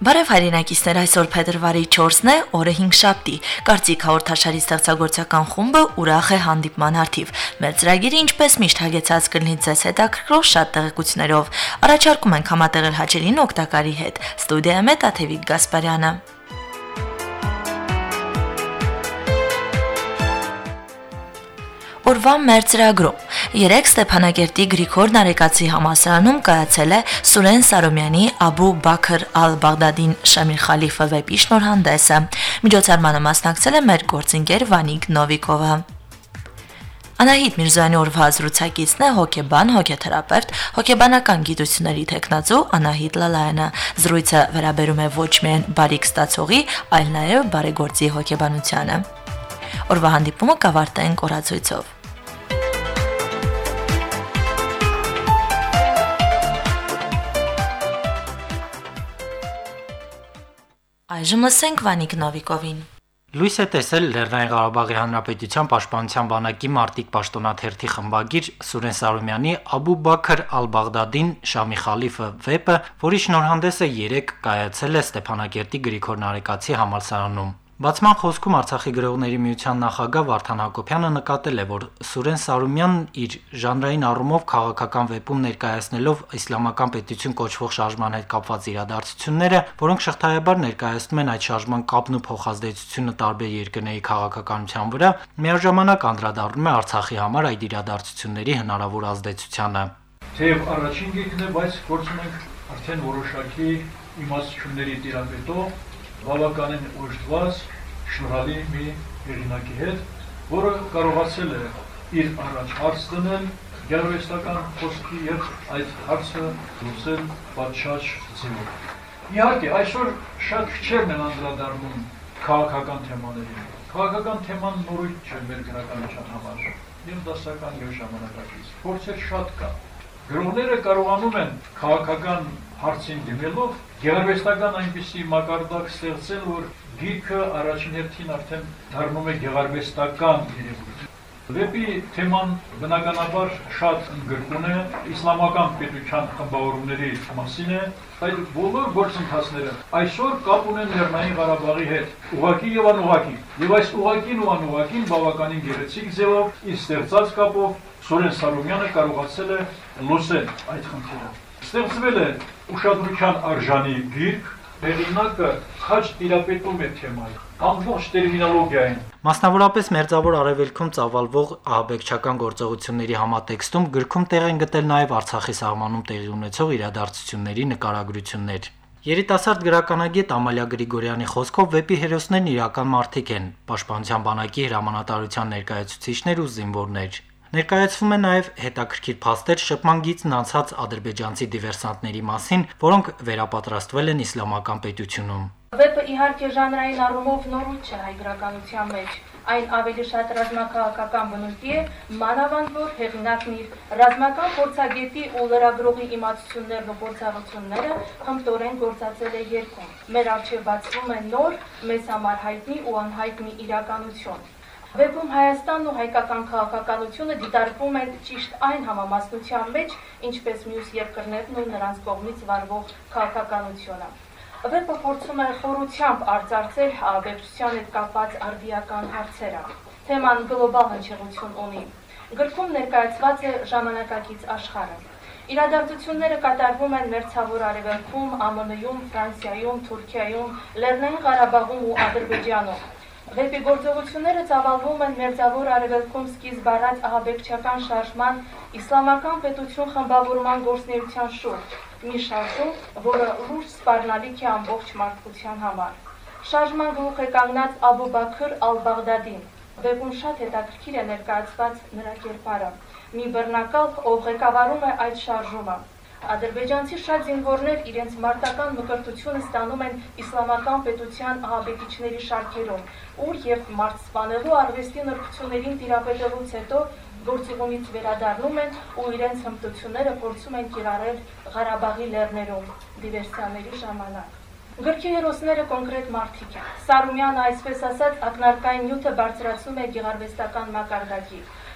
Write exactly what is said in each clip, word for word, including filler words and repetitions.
Բարև հայրենակիցներ, այսօր փետրվարի չորսն է, օրը հինգշաբթի։ Կարծիք հաղորդաշարի ստեղծագործական խումբը ուրախ է հանդիպման հարթիվ։ Մեր ծրագիրը ինչպես միշտ հագեցած կլինի ձեզ հետաքրքրող շատ տեղեկություններով։ Առաջարկում ենք համատեղել հաճելին օգտակարի հետ։ Ստուդիայում է Տաթևիկ Գասպարյանը։ Օրվա մեր ծրագրում երեք Ստեփանակերտի Գրիգոր Նարեկացի համալսարանում կայացել է Սուրեն Սարոմյանի Աբու Բաքր ալ-Բաղդադին Շամիլ Խալիֆը վեպի շնորհանդեսը։ Միջոցառմանը մասնակցել է մեր գործընկեր Վանիկ Նովիկովը։ Անահիտ Միրզոյանի օրվա զրուցակիցն է հոգեբան, հոգեթերապևտ, հոգեբանական գիտությունների տեխնացու Անահիտ Լալայանը։ Զրույցը վերաբերում է ոչ միայն բարիք ստացողի, այլ նաև բարեգործի հոգեբանությանը։ Օրվա հանդիպումը կավարտենք օրացույցով։ Այժմ լսենք Վանիկ Նովիկովին։ Լույս է տեսել Լեռնային Ղարաբաղի Հանրապետության Պաշտպանության բանակի մարտիկ պաշտոնաթերթի խմբագիր Սուրեն Սարոմյանի Աբու Բաքր ալ-Բաղդադին Շամիլ Խալիֆը վեպը, որի շնորհանդեսը երեկ կայացել է Ստեփանակերտի Գրիգոր Նարեկացի համալսարանում։ Բացման խոսքում Արցախի գրողների միության նախագահ Վարդան Հակոբյանը նկատել է, որ Սուրեն Սարոմյանն իր ժանրային առումով քաղաքական վեպում ներկայացնելով իսլամական պետություն կոչվող շարժման հետ կապված իրադարձությունները, որոնք շղթայաբար ներկայացնում են այդ շարժման կապն ու փոխազդեցությունը տարբեր երկրների քաղաքականության վրա, միաժամանակ անդրադառնում է Արցախի համար այդ իրադարձությունների հնարավոր ազդեցությանը։ Թեև առաջին գիրքն է, բայց փորձում ենք արդեն որոշակի իմաստությունների տիրապետող բավականին ուժված շնորհալի մի հեղինակի հետ, որը կարողացել է իր առաջ հարց դնել գեղարվեստական խոսքի և այդ հարցը լուծել պատշաճ ձևով։ Իհարկե, այսօր շատ քչերն են անդրադառնում քաղաքական թեմաներին։ Քաղաքական թեման նորույթ չէ մեր գրականության համար, և դասական և ժամանակակից։ Փորձեր շատ կա։ Գրողները կարողանում են քաղաքական հարցին դիմելով գեղարվեստական այնպիսի մակարդակ ստեղծել, որ գիրքը առաջին հերթին արդեն դառնում է գեղարվեստական երևույթ։ Վեպի թեման բնականաբար շատ ընդգրկուն է, իսլամական պետության խմբավորումների մասին է, այդ բոլոր գործընթացները այսօր կապ ունեն Լեռնային Ղարաբաղի հետ, ուղղակի եւ անուղղակի։ Եվ այս ուղղակին ու անուղղակին բավականին գեղեցիկ ձևով իր ստեղծած կապով Սուրեն Սարոմյանը կարողացել է լուծել այդ խնդիրը։ Ստեղծվել է ուշադրության արժանի գիրք, հեղինակը քաջ տիրապետում է թեմային, ամբողջ տերմինոլոգիային։ Մասնավորապես Մերձավոր Արևելքում ծավալվող ահաբեկչական գործողությունների համատեքստում գրքում տեղ են գտել նաև Արցախի սահմանում տեղի ունեցող իրադարձությունների նկարագրություններ։ Երիտասարդ գրականագետ Ամալիա Գրիգորյանի խոսքով վեպի հերոսներն իրական մարդիկ են, Պաշտպանության բանակի հրամանատարության ներկայացուցիչներ ու զինվորներ։ Ներկայացվում է նաև հետաքրքիր փաստեր շփման գիծն անցած ադրբեջանցի դիվերսանտների մասին, որոնք վերապատրաստվել են իսլամական պետությունում։ Վեպը իհարկե ժանրային առումով նորույթ չէ հայ գրականության մեջ, այն ավելի շատ ռազմաքաղաքական բնույթի է, մանավանդ որ հեղինակն իր ռազմական փորձագետի ու լրագրողի իմացություններն ու փորձառությունները խմբտորեն գործածել է երգում։ Մեր առջև բացվում է նոր, մեզ համար հայտնի ու անհայտ մի իրականություն։ Վեպում Հայաստանն ու հայկական քաղաքականությունը դիտարկվում են ճիշտ այն համամասնության մեջ, ինչպես մյուս երկրներն ու նրանց կողմից վարվող քաղաքականությունը։ Վեպը փորձում է խորությամբ արձարծել ահաբեկչության հետ կապված արդիական հարցերը։ Թեման գլոբալ հնչեղություն ունի։ Գրքում ներկայացված է ժամանակակից աշխարհը։ Իրադարձությունները կատարվում են Մերձավոր Արևելքում, Ա Մ Ն-ում, Ֆրանսիայում, Թուրքիայում, Լեռնային Ղարաբաղում ու Ադրբեջանում։ Վեպի գործողությունները ծավալվում են Մերձավոր Արևելքում սկիզբ առած ահաբեկչական շարժման իսլամական պետություն խմբավորման գործունեության շուրջ, մի շարժում, որը լուրջ սպառնալիք է ամբողջ մարդկության համար։ Շարժման գլուխ է կանգնած Աբու Բաքր ալ-Բաղդադին։ Վեպում շատ հետաքրքիր է ներկայացված նրա կերպարը, մի բռնակալ, ով ղեկավարում է այդ շարժումը։ Ադրբեջանցի շատ զինվորներ իրենց մարտական մկրտությունը ստանում են իսլամական պետության ահաբեկիչների շարքերում, ուր և մարդ սպանելու արվեստի նրբություններին տիրապետելուց հետո գործուղումից վերադառնում են ու իրենց հմտությունները փորձում են կիրառել Ղարաբաղի լեռներում դիվերսիաների ժամանակ։ Գրքի հերոսները կոնկրետ մարդիկ են։ Սարոմյանը այսպես ասած ակնարկային նյութը բարձրացնում է գեղարվեստական մակարդակի։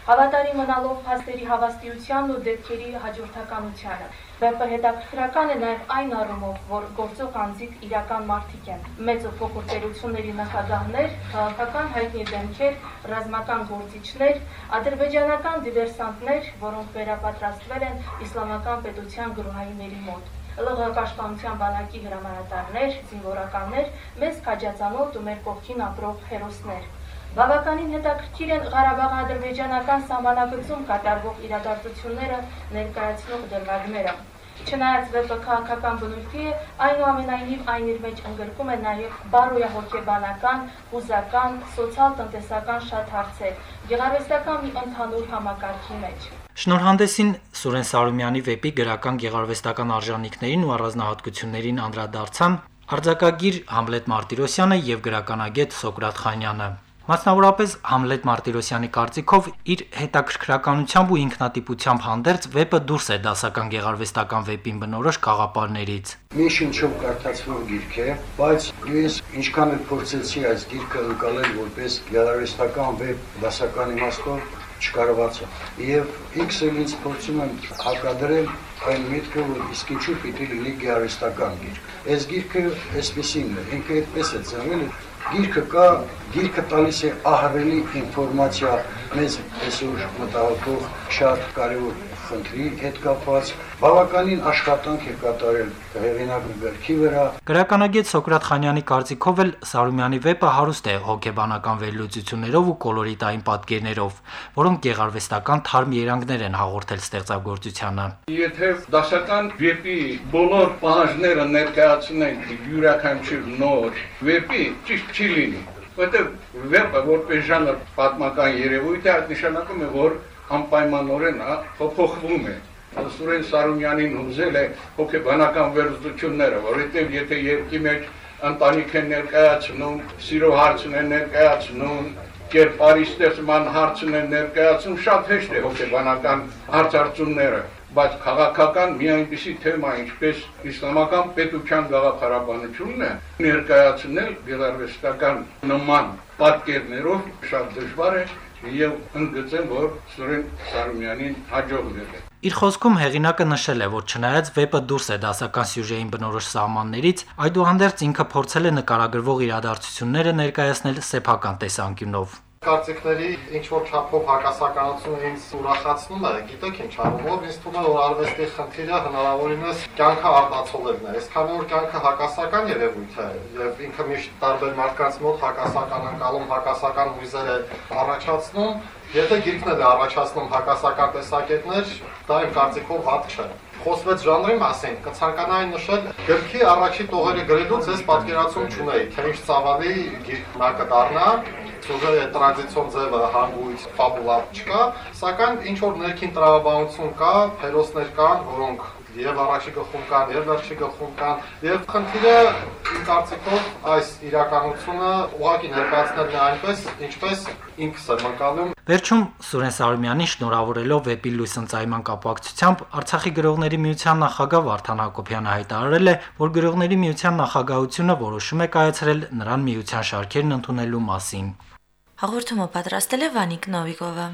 Հավատարի մնալով փաստերի հավաստիությանն ու դեպքերի հաջորդականությանը։ Վեպը հետաքրքրական է նաև այն առումով, որ գործող անձիկ իրական մարդիկ են։ Մեծ ու փոքր տերությունների նախագահներ, քաղաքական հայտնի դեմքեր, ռազմական գործիչներ, ադրբեջանական դիվերսանտներ, որոնք վերապատրաստվել են իսլամական պետության գռոհայինների մոտ։ Լ Ղ պաշտպանության բանակի հրամանատարներ, զինվորականներ, մեծ քաջածանոթ ու մեր կողքին ապրող հերոսներ։ Բավականին հետաքրքիր են Ղարաբաղ-ադրբեջանական սահմանակցում կատարվող իրադարձությունները ներկայացնող դրվագները։ Չնայած վեպը քաղաքական բնույթի է, այնուամենայնիվ այն իր մեջ ընդգրկում է նաև բարոյահոգեբանական, հուզական, սոցիալ-տնտեսական շատ հարցեր, գեղարվեստական մի ընդհանուր համակարգի մեջ։ Շնորհանդեսին Սուրեն Սարոմյանի վեպի գրական գեղարվեստական արժանինքներին ու առանձնահատկություններին անդրադարձան արձակագիր Համլետ Մարտիրոսյանը եւ գրականագետ Սոկրատ Խանյանը։ Մասնավորապես Համլետ Մարտիրոսյանի կարծիքով իր հետաքրքրականությամբ ու ինքնատիպությամբ հանդերձ վեպը դուրս է դասական գեղարվեստական վեպին բնորոշ գաղափարներից։ Մի շնչով կարդացվող գիրք է, բայց ես ինչքան էլ փորձեցի այս գիրքը ընկալել որպես գեղարվեստական վեպ դասական իմաստով չկարողացա։ Եվ X էլ ինձ փորձում եմ հակադրել այն միտքը, որ իսկ ինչու պիտի լինի գեղարվեստական գիրք։ Այս գիրքը այսպեսին է, ինքը այդպես է ծնվել, գիրքը կա, գիրքը տալիս է ահռելի ինֆորմացիա մեզ այսօր մտահոգող շատ կարևոր խնդրի հետ կապված, բավականին աշխատանք է կատարել հեղինակի գրքի վրա։ Գրականագետ Սոկրատ Խանյանի կարծիքով էլ Սարոմյանի վեպը հարուստ է հոգեբանական վերլուծություններով ու կոլորիտային պատկերներով, որոնք գեղարվեստական թարմ երանգներ են հաղորդել ստեղծագործությանը։ Եթե դասական վեպի բոլոր պահանջները ներկայացնենք յուրաքանչյուր նոր վեպի, ճիշտ չի լինի, որտեղ վեպը որպես ժանր պատմական երևույթ է, այդ նշանակում է, որ անպայմանորեն փոփոխվում է։ Սուրեն Սարոմյանին ուզել է հոգեբանական վերլուծությունները, որովհետև եթե երկի մեջ ընտանիք են ներկայացնում, սիրո հարցն են ներկայացնում, կերպարի ստեղծման հարցն են ներկայացնում, շատ հեշտ է հոգեբանական հարցարծումները, բայց քաղաքական մի այնպիսի թեմա, ինչպես իսլամական պետության գաղափարաբանությունն է, ներկայացնել գեղարվեստական նման պատկերներով շատ դժվար է եւ ընդգծեմ, որ Սուրեն Սարոմյանին հաջողվել է։ Իր խոսքում հեղինակը նշել է, որ չնայած վեպը դուրս է դասական սյուժեին բնորոշ սահմաններից, այդուհանդերձ ինքը փորձել է նկարագրվող իրադարձությունները ներկայացնել սեփական տեսանկյունով։ Կարծիքների ինչ-որ չափով հակասականությունը ինձ ուրախացնում է, գիտեք ինչ առումով, ինձ թվում է, որ արվեստի խնդիրը հնարավորինս կյանքը արտացոլելն է, այսքան որ կյանքը հակասական երևույթ է, եւ ինքը միշտ տարբեր մարդկանց մոտ հակասական ընկալում, հակասական հույզեր է առաջացնում, եթե գիրքն էլ է առաջացնում հակասական տեսակետներ, դա իմ կարծիքով վատ չէ։ Խոսվեց ժանրի մասին, կցանկանայի նշել գրքի առաջի տողերը գրելուց ես պատկերացում չունեի, թե ինչ ծավալի գիրք նա կդառնա, սյուժեի տրադիցիոն ձևը հանգույց, ֆաբուլա չկա, սակայն ինչ որ ներքին տրամաբանություն կա, հերոսներ կան, որոնք եւ առաջի գլխում կան, եւ վերջի գլխում կան, եւ խնդիրը իմ կարծիքով այս իրականությունը ուղղակի ներկայացնելն է այնպես, ինչպես ինքս եմ ընկալում։ Վերջում Սուրեն Սարոմյանին շնորհավորելով վեպի լույս ընծայման կապակցությամբ Արցախի գրողների միության նախագահ Վարդան Հակոբյանը հայտարարել է, որ գրողների միության նախագահությունը որոշում է կայացրել նրան միության շարքերն ընդունելու մասին։ Հաղորդումը պատրաստել է Վանիկ Նովիկովը։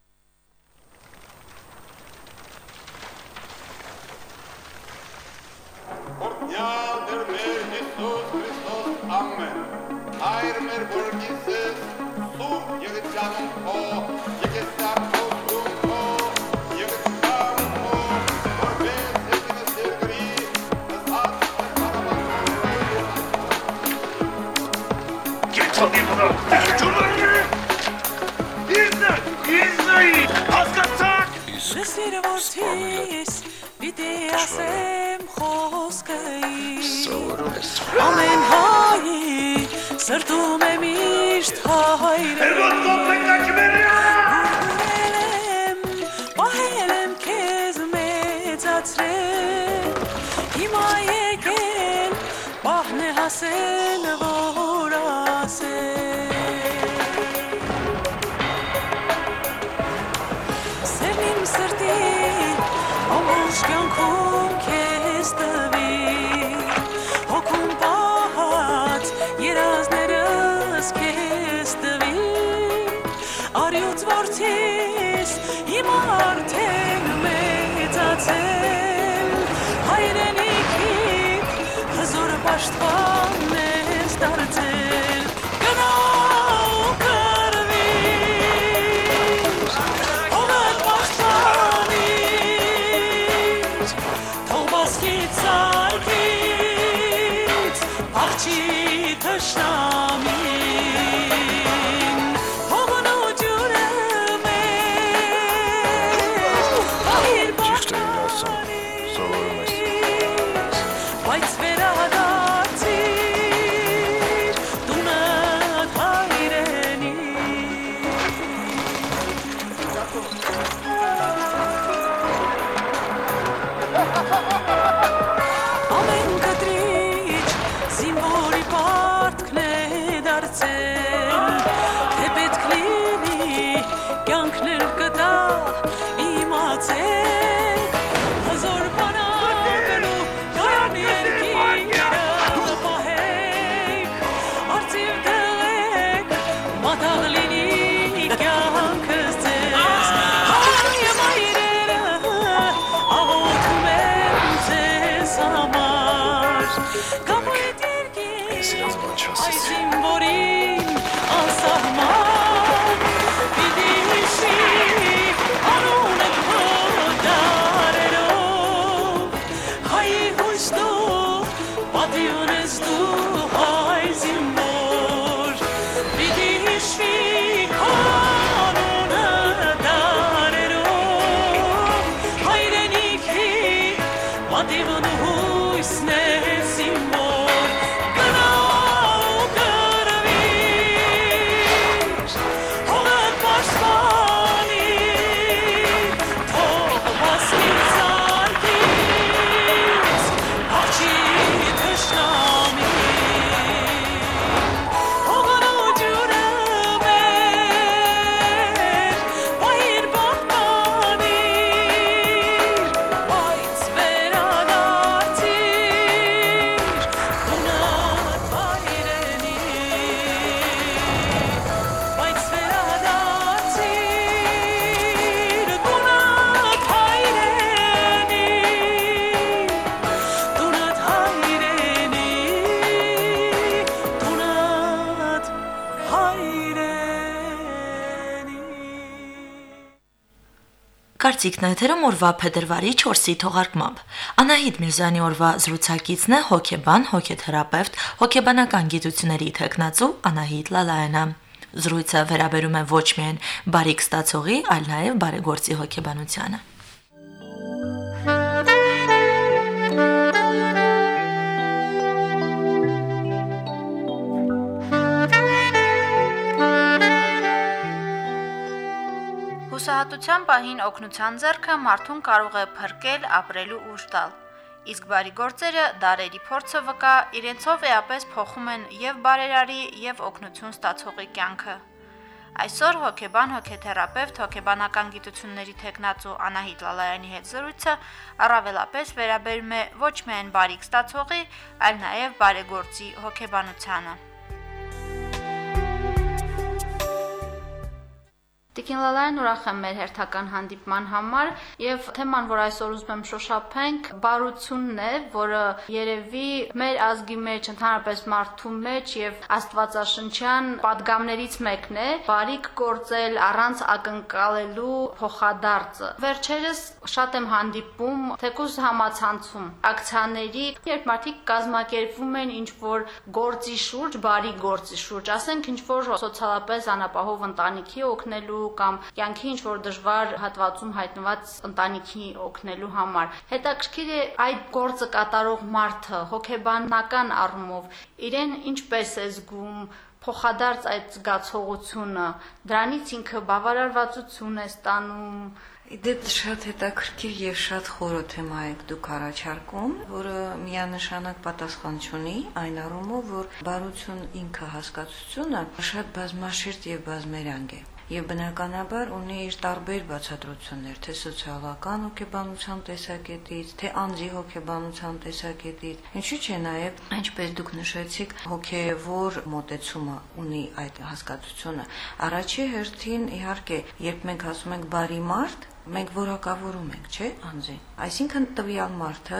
Ամեն հայի սրտում է միշտ հայրեն պահել եմ քեզ մեծացրել հիմա եկել պահն է հասել որ ասել սերն իմ սրտի ամբողջ կյանքում քեզ տվի Երազներս քեզ տվի Արյուծ որդիս պաշտպան ես դարձել գնա ու կռվիր հողդ պաշտպանիր թող բասկից արկից աղջի թշնամին հողն ու ջուրը մեր Ճիշտ է իր ասում, սովորում ես բայց վերադարձիր տունդ հայրենի ամեն կտրիչ զինվորի պարտքն է դարձել թե պետք լինի կյանքներ կտա իմացեք հզոր բանակն ու կայանի երկինքը պահեք արծիվ դեղեք մատաղ լինի կյանքս ձեզ հայ մայրերը աղոթում են ձեզ համար կամ այդ Սիրած բան երկին չասես։ այս զինվորին անսահման պիտի հիշի անունը քո դարերով հայ հույս դու պատիվ ես դու հայ զինվոր պիտի հիշի քո անունը դարերով հայրենիքի պատիվն ու հույսն ես զինվոր գնա ու կռվիր հողդ պաշտպանիր թող բասկից արկից աղջի թշնամին հողն ու ջուրը մեր վայր պահպանիր բայց վերադարձիր տունդ հայրենի բայց վերադարձիր տունդ հայրենի տունդ հայրենի տունդ հայրենի Կարծիքն է եթերում օրվա փետրվարի չորսի թողարկմամբ։ Անահիտ Միրզյանի օրվա զրուցակիցն է հոգեբան, հոգեթերապևտ, հոգեբանական գիտությունների թեկնածու Անահիտ Լալայանը։ Զրույցը վերաբերում է ոչ միայն բարիք ստացողի, այլ նաև բարեգործի հոգեբանությանը։ Հուսահատության պահին օգնության ձեռքը մարդուն կարող է փրկել, ապրելու ուժ տալ։ Իսկ բարի գործերը դարերի փորձը վկա իրենցով էապես փոխում են եւ բարերարի եւ օգնություն ստացողի կյանքը։ Այսօր հոգեբան, հոգեթերապևտ, հոգեբանական գիտությունների թեկնածու Անահիտ Լալայանի հետ զրույցը առավելապես վերաբերում է ոչ միայն բարիք ստացողի, այլ նաեւ բարեգործի հոգեբանությանը։ Տիկին Լալայան, ուրախ եմ մեր հերթական հանդիպման համար եւ թեման, որ այսօր ուզում եմ շոշափենք, բարությունն է, որը երևի մեր ազգի մեջ, ընդհանրապես մարդու մեջ եւ աստվածաշնչյան պատգամներից մեկն է, բարիք գործել առանց ակնկալելու փոխադարձը։ Վերջերս շատ եմ հանդիպում թեկուզ համացանցում ակցիաների, երբ մարդիկ կազմակերպվում են ինչ-որ գործի շուրջ, բարի գործի շուրջ, ասենք ինչ-որ սոցիալապես անապահով ընտանիքի օգնելու կամ կյանքի ինչ-որ դժվար հատվածում հայտնված ընտանիքի օգնելու համար։ Հետաքրքիր է այդ գործը կատարող մարդը հոգեբանական առումով իրեն ինչպես է զգում, փոխադարձ այդ զգացողությունը, դրանից ինքը բավարարվածություն է ստանում։ Իդեպ շատ հետաքրքիր եւ շատ խորը թեմա եք դուք առաջարկում, որը միանշանակ պատասխան չունի, այն առումով, որ բարություն ինքը հասկացությունը շատ բազմաշերտ եւ բազմերանգ է։ Եվ բնականաբար ունի իր տարբեր բացատրություններ, թե սոցիալական հոգեբանության տեսակետից, թե անձի հոգեբանության տեսակետից։ Ինչու՞ չէ նաև, ինչպես դուք նշեցիք, հոգևոր մոտեցումը ունի այդ հասկացությունը։ Առաջի հերթին, իհարկե, երբ մենք ասում ենք բարի մարդ, մենք որակավորում ենք, չէ՞, անձին։ Այսինքն տվյալ մարդը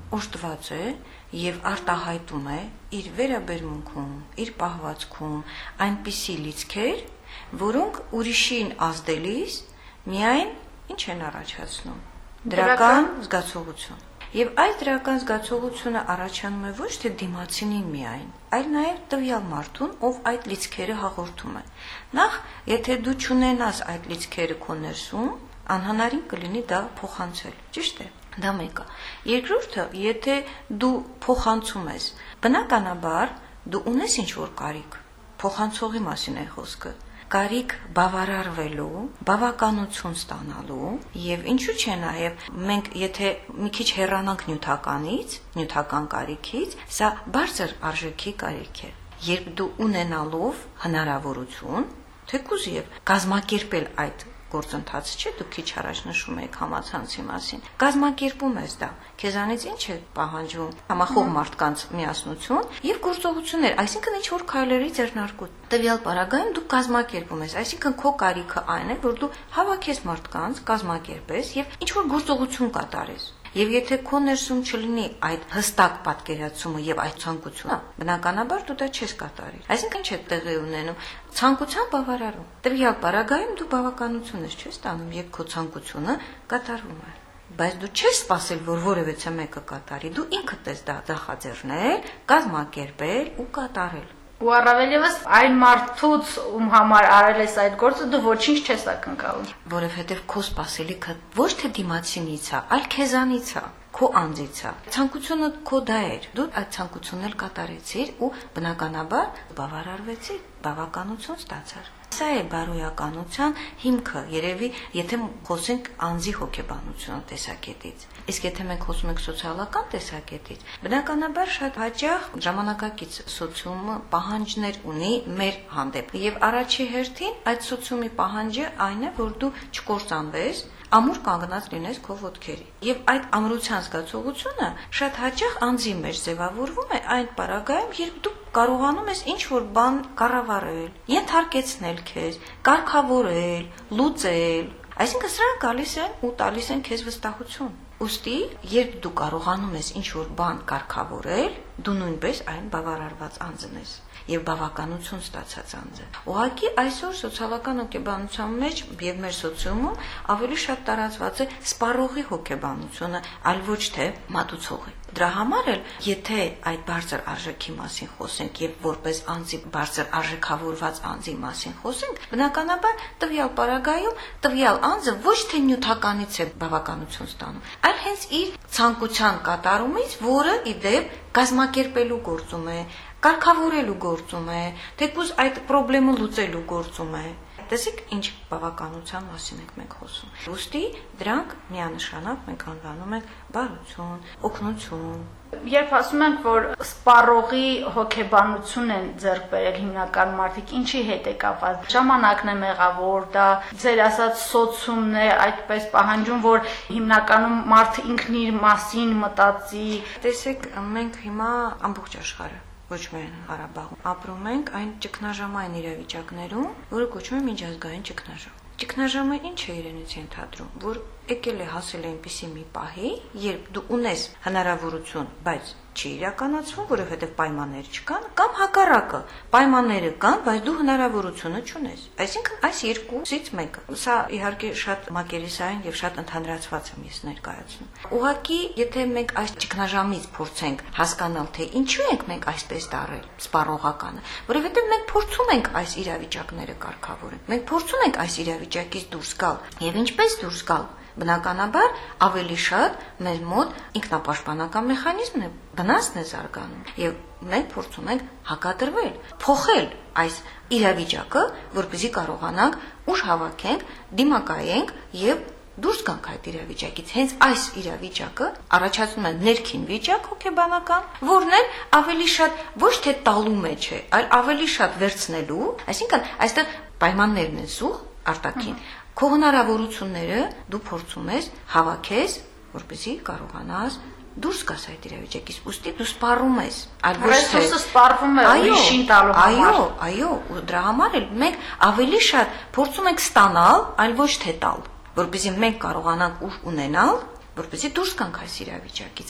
օժտված է եւ արտահայտում է իր վերաբերմունքում, իր պահվածքում այնպիսի լիցքեր, որոնք ուրիշին ազդելիս միայն ինչ են առաջացնում՝ դրական զգացողություն։ Եվ այս դրական զգացողությունը առաջանում է ոչ թե դիմացինին միայն, այլ նաև տվյալ մարդուն, ով այդ լիցքերը հաղորդում է։ Նախ, եթե դու չունենաս այդ լիցքերը քո ներսում, անհնարին կլինի դա փոխանցել, ճիշտ է։ Դա մեկը։ Երկրորդը, եթե դու փոխանցում ես, բնականաբար դու ունես ինչ-որ կարիք, փոխանցողի մասին է խոսքը։ Կարիք բավարարվելու, բավականություն ստանալու եւ ինչու՞ չէ նաեւ մենք եթե մի քիչ հեռանանք նյութականից, նյութական կարիքից, սա բարձր արժեքի կարիք է։ Երբ դու ունենալով հնարավորություն, թեկուզ եւ կազմակերպել այդ գործընթացը, չէ՞, դու քիչ առաջ նշում եք համացանցի մասին։ Կազմակերպում ես դա։ Քեզանից ինչ է պահանջում համախոհ մարդկանց միասնություն եւ գործողություններ, այսինքն ինչ որ քայլերի ձեռնարկություն։ Տվյալ պարագայում դու կազմակերպում ես, այսինքն քո կարիքը այն է, որ դու հավաքես մարդկանց, կազմակերպես եւ ինչ որ գործողություն կատարես։ Եվ եթե քո ներսում չլինի այդ հստակ պատկերացումը եւ այդ ցանկությունը, բնականաբար դու դա չես կատարի։ Այսինքն չէ տեղի ունենում ցանկության բավարարում։ Տվյալ պարագայում դու բավականություն ես չես ստանում, երբ քո ցանկությունը կատարվում է։ Բայց դու չես սպասել, որ որևէ մեկը կատարի, դու ինքդ ես դա նախաձեռնել, կազմակերպել ու կատարել։ Ու առավել եւս այն մարդուց, ում համար արել ես այդ գործը, դու ոչինչ չես ակնկալում։ Որովհետեւ քո սպասելիքը ոչ թե դիմացինից է, այլ քեզանից է, քո անձից է։ Ցանկությունը քո դա էր։ Դու այդ ցանկությունն էլ կատարեցիր ու բնականաբար բավարարվեցիր, բավականություն ստացար։ Սա է բարոյականության հիմքը, երևի, եթե խոսենք անձի հոգեբանության տեսակետից։ Իսկ եթե մենք խոսում ենք սոցիալական տեսակետից, բնականաբար շատ հաճախ ժամանակակից սոցիումը պահանջներ ունի մեր հանդեպ։ Եվ առաջի հերթին այդ սոցիումի պահանջը այն է, որ դու չկործանվես, ամուր կանգնած լինես քո ոտքերի։ Եվ այդ ամրության զգացողությունը շատ հաճախ անձի մեջ ձևավորվում է այն պարագայում, երբ դու կարողանում ես ինչ-որ բան կառավարել, ենթարկեցնել քեզ, կարգավորել, լուծել։ Այսինքն սրանք գալիս են ու տալիս են քեզ վստահություն։ Ուստի, երբ դու կարողանում ես ինչ-որ բան կարգավորել, դու նույնպես այն բավարարված անձն ես եւ բավականություն ստացած անձը։ Ուղղակի այսօր սոցիալական հոգեբանության մեջ եւ մեր սոցիումում ավելի շատ տարածված է սպառողի հոգեբանությունը, այլ ոչ թե մատուցողի։ Դրա համար էլ, եթե այդ բարձր արժեքի մասին խոսենք եւ որպես անձի բարձր արժեքավորված անձի մասին խոսենք, բնականաբար տվյալ պարագայում տվյալ անձը ոչ թե նյութականից է բավականություն ստանում, այլ հենց իր ցանկության կատարումից, որը ի դեպ կազմակերպելու գործում է, կարգավորելու գործում է, թեկուզ այդ խնդրը լուծելու գործում է։ Տեսեք, ինչ բավականության մասին ենք մենք խոսում։ Ուստի դրանք միանշանակ մենք անվանում ենք բարություն, օգնություն։ Երբ ասում ենք, որ սպառողի հոգեբանություն են ձեռք բերել հիմնական մարդիկ, ինչի հետ է կապված։ Ժամանակն է մեղավոր, դա ձեր ասած սոցիումն է այդպես պահանջում, որ հիմնականում մարդը ինքն իր մասին մտածի։ Տեսեք, մենք հիմա ամբողջ աշխարհը ոչ միայն Ղարաբաղում ապրում ենք այն ճգնաժամային իրավիճակներում, որը կոչվում է միջազգային ճգնաժամ։ Ճգնաժամը ինչ է իրենից ենթադրում, որ եկել է հասել այնպիսի մի պահի, երբ դու ունես հնարավորություն, բայց չի իրականացվում, որովհետև պայմաններ չկան, կամ հակառակը, պայմանները կան, բայց դու հնարավորությունը չունես։ Այսինքն այս երկուսից մեկը։ Սա իհարկե շատ մակերեսային եւ շատ ընդհանրացված եմ ես ներկայացնում։ Ուղղակի, եթե մենք այս ճգնաժամից փորձենք հասկանալ, թե ինչու ենք մենք այսպես դարել սպառողականը, որովհետև մենք փորձում ենք այս իրավիճակները կարգավորել։ Մենք փորձում ենք այս իրավիճակից դուրս գալ, եւ ինչպես դուրս գալ։ Բնականաբար ավելի շատ մեր մոտ ինքնապաշտպանական մեխանիզմն է, վնասն է զարգանում եւ մենք փորձում ենք հակադրվել, փոխել այս իրավիճակը, որպեսզի կարողանանք ուժ հավաքենք, դիմակայենք եւ դուրս գանք այդ իրավիճակից։ Հենց այս իրավիճակը առաջացնում է ներքին վիճակ հոգեբանական, որն էլ ավելի շատ ոչ թե տալու մեջ է, այլ ավելի շատ վերցնելու, այսինքն այստեղ պայմաններն են զուղ արտաքին։ Քո հնարավորությունները դու փորձում ես հավաքես, որպեսզի կարողանաս դուրս գաս այդ իրավիճակից։ Ուստի դու սպառում ես, այլ ոչ թե ռեսուրսը սպառվում է ուրիշին տալու համար։ Այո, այո, ու դրա համար էլ մենք ավելի շատ փորձում ենք ստանալ, այլ ոչ թե տալ, որպեսզի մենք կարողանանք ուժ ունենալ, որպեսզի դուրս գանք այս իրավիճակից։ Այս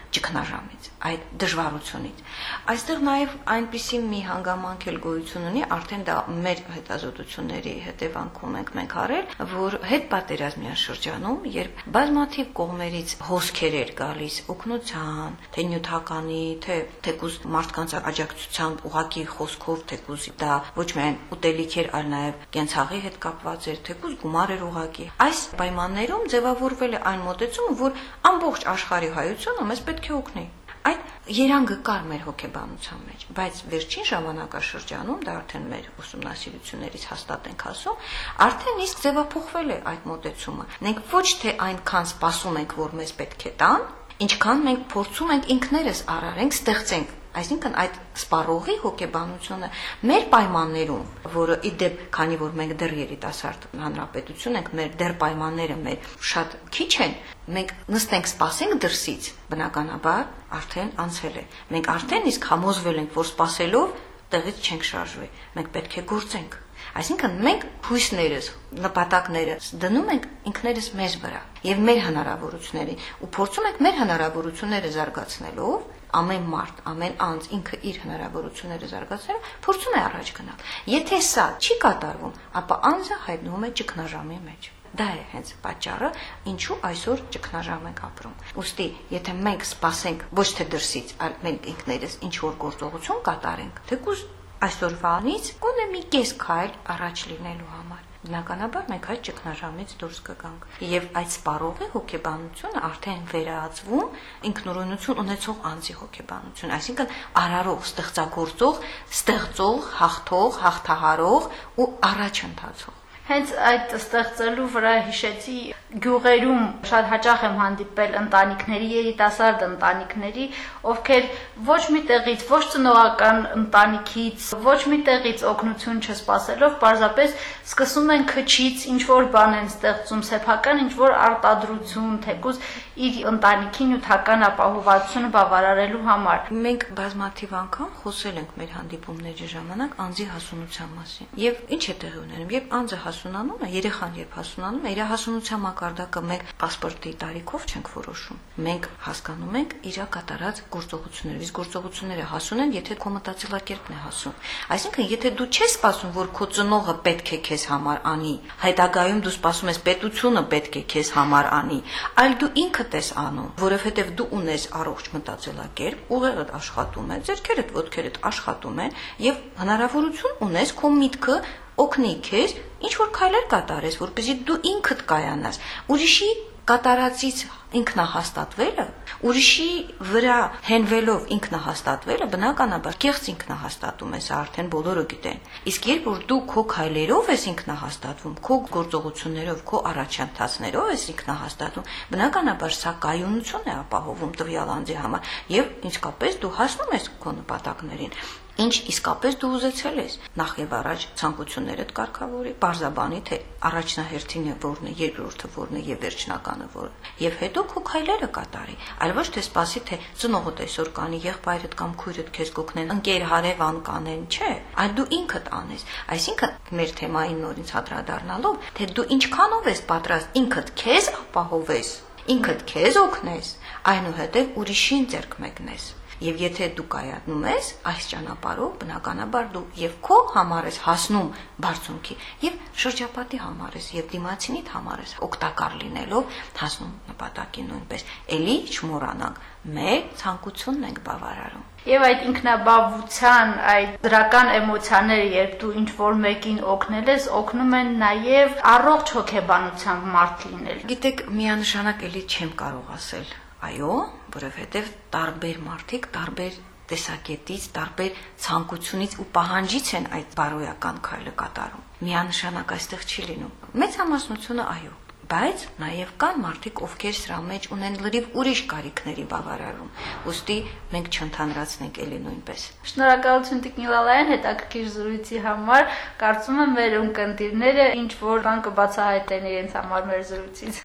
ճգնաժամից, այդ դժվարությունից։ Այստեղ նաև այնպիսի մի հանգամանք էլ գոյություն ունի, արդեն դա մեր հետազոտությունների հետևանքում ենք մենք արել, որ հետպատերազմյան շրջանում, երբ բազմաթիվ կողմերից հոսքեր էր գալիս օգնության, թե նյութականի, թե թեկուզ մարդկանց աջակցությամբ ուղակի խոսքով, թեկուզ դա ոչ միայն ուտելիք էր, այլ նաև կենցաղի հետ կապված էր, թեկուզ գումար էր ուղակի։ Այս պայմաններում ձևավորվել է այն մոտեցումը, որ ամբողջ աշխարհի հայությունը մեզ պետք է օգնի։ Այդ երանգը կար մեր հոգեբանության մեջ, բայց վերջին ժամանակաշրջանում, դա արդեն մեր ուսումնասիրություններից հաստատ ենք ասում, արդեն իսկ ձևափոխվել է այդ մոտեցումը։ Մենք ոչ թե այնքան սպասում ենք, որ մեզ պետք է տան, ինչքան մենք փորձում ենք ինքներս արարենք, ստեղծենք։ Այսինքն այդ սպառողի հոգեբանությունը մեր պայմաններում, որը ի դեպ, քանի որ մենք դեռ երիտասարդ հանրապետություն ենք, մեր դեռ պայմանները մեր շատ քիչ են, մենք նստենք սպասենք դրսից, բնականաբար արդեն անցել է։ Մենք արդեն իսկ համոզվել ենք, որ սպասելով տեղից չենք շարժվի։ Մենք պետք է գործենք։ Այսինքն մենք հույսներս, նպատակներս դնում ենք ինքներս մեզ վրա եւ մեր հնարավորություններին ու փորձում ենք մեր հնարավորությունները զարգացնելով ամեն մարդ, ամեն անձ ինքը իր հնարավորությունները զարգացնելով փորձում է առաջ գնալ։ Եթե սա չի կատարվում, ապա անձը հայտնվում է ճգնաժամի մեջ։ Դա է հենց պատճառը, ինչու այսօր ճգնաժամ ենք ապրում։ Ուստի, եթե մենք սպասենք ոչ թե դրսից, այլ մենք ինքներս ինչ որ գործողություն կատարենք, թեկուզ այսօրվանից գոնե մի կես քայլ առաջ լինելու համար։ Բնականաբար մենք այդ ճգնաժամից դուրս կգանք։ Եվ այդ սպառողի հոգեբանությունը արդեն վերածվում ինքնուրույնություն ունեցող անձի հոգեբանություն, այսինքն արարող, ստեղծագործող, ստեղծող, հաղթող, հաղթահարող ու առաջ ընթացող։ Հենց այդ ստեղծելու վրա հիշեցի գյուղերում շատ հաճախ եմ հանդիպել ընտանիքների, երիտասարդ ընտանիքների, ովքեր ոչ մի տեղից, ոչ ծնողական ընտանիքից, ոչ մի տեղից օգնություն չսպասելով, պարզապես սկսում են քչից ինչ որ բան են ստեղծում, սեփական ինչ որ արտադրություն, թեկուզ իր ընտանիքի նյութական ապահովությունը բավարարելու համար։ Մենք բազմաթիվ անգամ խոսել ենք մեր հանդիպումների ժամանակ անձի հասունության մասին։ Եվ ինչ է տեղի ունենում, երբ անձը հասունանում է, երեխան երբ հասունանում է, իր հասունության մակարդակը մենք պասպորտի տարիքով չենք որոշում։ Մենք հասկանում ենք իր կատարած գործողությունները, իսկ գործողությունները հասուն են, եթե քո մտածելակերպն է հասուն։ Այսինքն, եթե դու չես սպասում, որ քո ծնողը պետք է քեզ համար անի, հետագայում դու սպասում ես պետությունը պետք է քեզ համար անի, այլ դու ինքդ ես անում, որովհետև դու ունես առողջ մտածելակերպ, ուղեղդ աշխատում է, ձեռքերդ, ոտքերդ աշխատում են եւ հնարավորություն ունես քո միտքը օգնի քեզ ինչ որ քայլեր կատարես, որպեսզի դու ինքդ կայանաս։ Ուրիշի կատարածից ինքնահաստատվելը, ուրիշի վրա հենվելով ինքնահաստատվելը բնականաբար կեղծ ինքնահաստատում է, սա արդեն բոլորը գիտեն։ Իսկ երբ որ դու քո քայլերով ես ինքնահաստատվում, քո գործողություններով, քո առաջընթացներով ես ինքնահաստատվում, բնականաբար սա կայունություն է ապահովում տվյալ անձի համար եւ իսկապես դու հասնում ես քո նպատակներին։ Ինչ իսկապես դու ուզեցել ես, նախ եւ առաջ ցանկություններդ կարգավորի, բարձաբանի թե առաջնահերթինը որն է, երկրորդը որն է եւ վերջնականը որը։ Եվ հետո քո քայլերը կատարի, այլ ոչ թե սպասի թե ծնողդ այսօր կանի, եղբայրդ կամ քույրդ քեզ կօգնեն, ընկեր հարևան կանեն, չէ, այլ դու ինքդ անես։ Այսինքն մեր թեմային նորից հադրադառնալով, թե դու ինչքանով ես պատրաստ ինքդ քեզ ապահովես, ինքդ քեզ օգնես, այնուհետև ուրիշին ձեռք մեկնես։ Եվ եթե դու կայանում ես այս ճանապարհով, բնականաբար դու եւ քո համար ես հասնում բարձունքի, եւ շրջապատի համար ես, եւ դիմացինիդ համար ես օգտակար լինելով հասնում նպատակին նույնպես։ Էլի չմոռանանք, մեր ցանկությունն ենք բավարարում։ Եվ այդ ինքնաբավության, այդ դրական էմոցիաները, երբ դու ինչ որ մեկին օգնել ես, օգնում են նաեւ առողջ հոգեբանությամբ մարդ լինել։ Գիտեք, միանշանակ էլի չեմ կարող ասել այո, որովհետև տարբեր մարդիկ տարբեր տեսակետից, տարբեր ցանկությունից ու պահանջից են այդ բարոյական քայլը կատարում։ Միանշանակ այստեղ չի լինում։ Մեծ համասնությունը այո, բայց նաև կան մարդիկ, ովքեր սրա մեջ ունեն լրիվ ուրիշ կարիքների բավարարում։ Ուստի մենք չընդհանրացնենք էլի նույնպես։ Շնորհակալություն Տիկին Լալայան հետաքրքիր զրույցի համար։ Կարծում եմ մեր ունկնդիրները ինչ որ բան կբացահայտեն իրենց համար մեր զրույցից։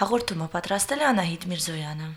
Հաղորդումը պատրաստել է Անահիտ Միրզոյանը։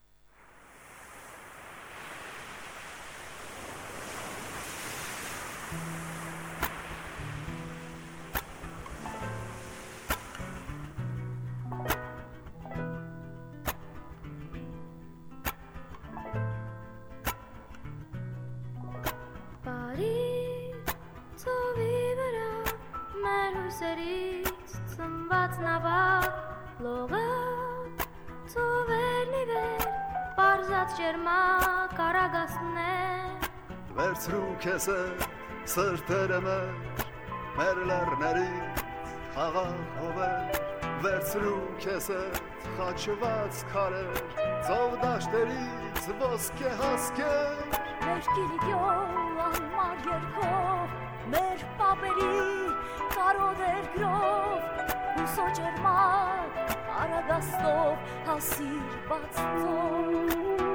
Վերցրու քեզ սրտերը մեր, մեր լեռներից խաղաղ էր, վերցրու քեզ խաչված քարեր, ծով դաշտերից ոսկե հասկեր, մեր գիրիգյոն անմար երկով, մեր պապերի կարոտ գրով, հուսո ջերմակ արագաստով հասիր բաց ծով։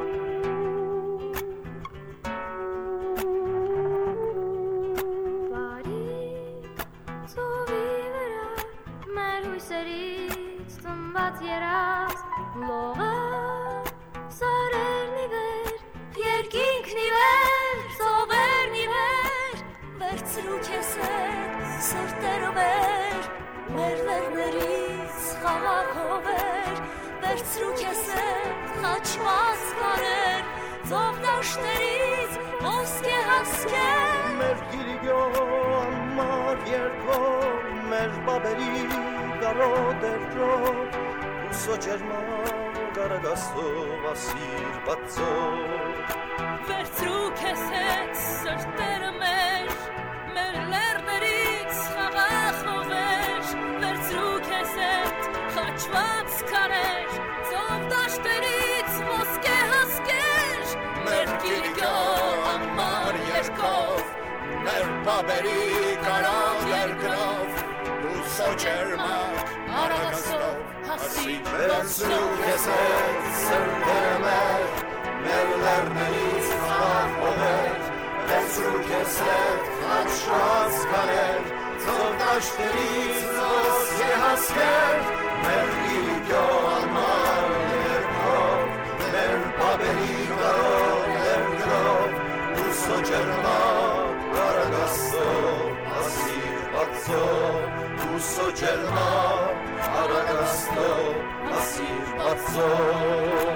Երաս լողը սարերն ի վեր, երկինքն ի վեր, ծովերն ի վեր, վերցրու քեզ հետ սրտերը մեր, մեր լեռներից խաղաղ հովեր, վերցրու քեզ հետ խաչված քարեր, ծով դաշտերից ոսկե հասկեր, մեր գիրիգյոն անմար երկով, մեր բաբերի կարոտ գրով, հուսո ջերմակ արագաստով ասիր բացով, վերցրու քեզ հետ սրտերը մեր, մեր լեռներից խաղաղ հովեր, վերցրու քեզ հետ խաչված քարեր, ծով դաշտերից ոսկե հասկեր, մեր գիրիգյոն անմար երկով, մեր բաբերի կարոտ գրով, հուսո ջերմակ արագաստով հասիր վերցրու քեզ հետ սրտերը մեր, մեր լեռներից խաղաղ հովեր, վերցրու քեզ հետ խաչված քարեր, ծով դաշտերից ոսկե հասկեր, մեր գիրիգյոն անմար երկով, մեր բաբերի կարոտ գրով, հուսո ջերմակ արագաստով հասիր բացով, հուսո ջերմակ արագաստով ասիր բացով։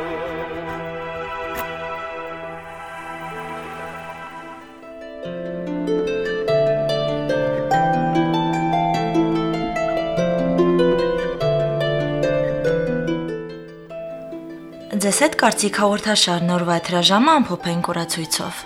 Ձեզ հետ կարծիք հաղորդաշարն օրվա հրաժամը ամփոփենք օրացույցով։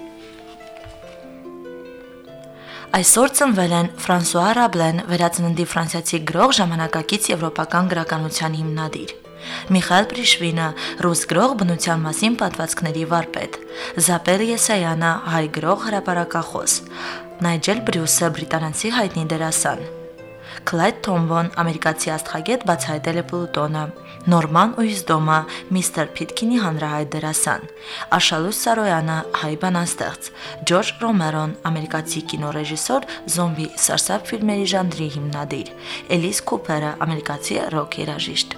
Այսօր ծնվել են Ֆրանսուଆ Ռաբլեն, վերածննդի ֆրանսիացի գրող, ժամանակակից եվրոպական գրականության հիմնադիր, Միխայել Պրիշվինը, ռուս գրող, բնության մասին պատմվածքների վարպետ, Զապել Եսայանը, հայ գրող, հրապարակախոս, Նայջել Բրյուսը, բրիտանացի հայտնի դերասան, Քլայդ Թոմբոն, ամերիկացի աստղագետ, բացահայտել է Պլուտոնը, Նորման Ուիզդոմը, Միստր Փիթքինի հանրահայտ դերասան, Աշալուս Սարոյանը, հայ բանաստեղծ, Ջորջ Ռոմերոն, ամերիկացի կինոռեժիսոր, զոմբի սարսափ ֆիլմերի ժանրի հիմնադիր, Էլիս Քուփերը, ամերիկացի ռոք երաժիշտ։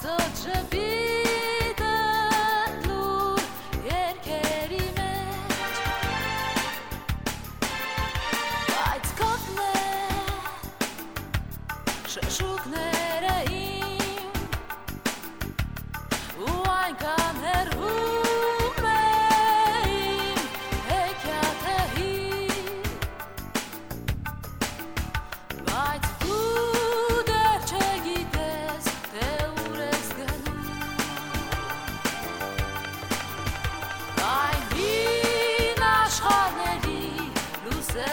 Շշուկները իմ ու այնքան հեռվում էին հեքիաթը հին բայց դու դեռ չգիտես թե ուր ես գնում այն հին աշխարհների լույսը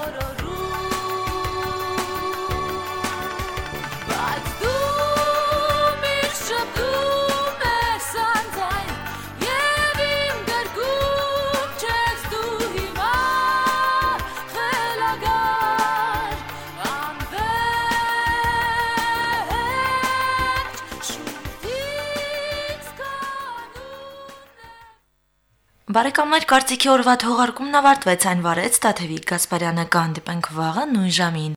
Բարեկամներ, կարծիքի օրվա թողարկումն ավարտվեց, այն վարեց Տաթևիկ Գասպարյանը, կհանդիպենք վաղը նույն ժամին։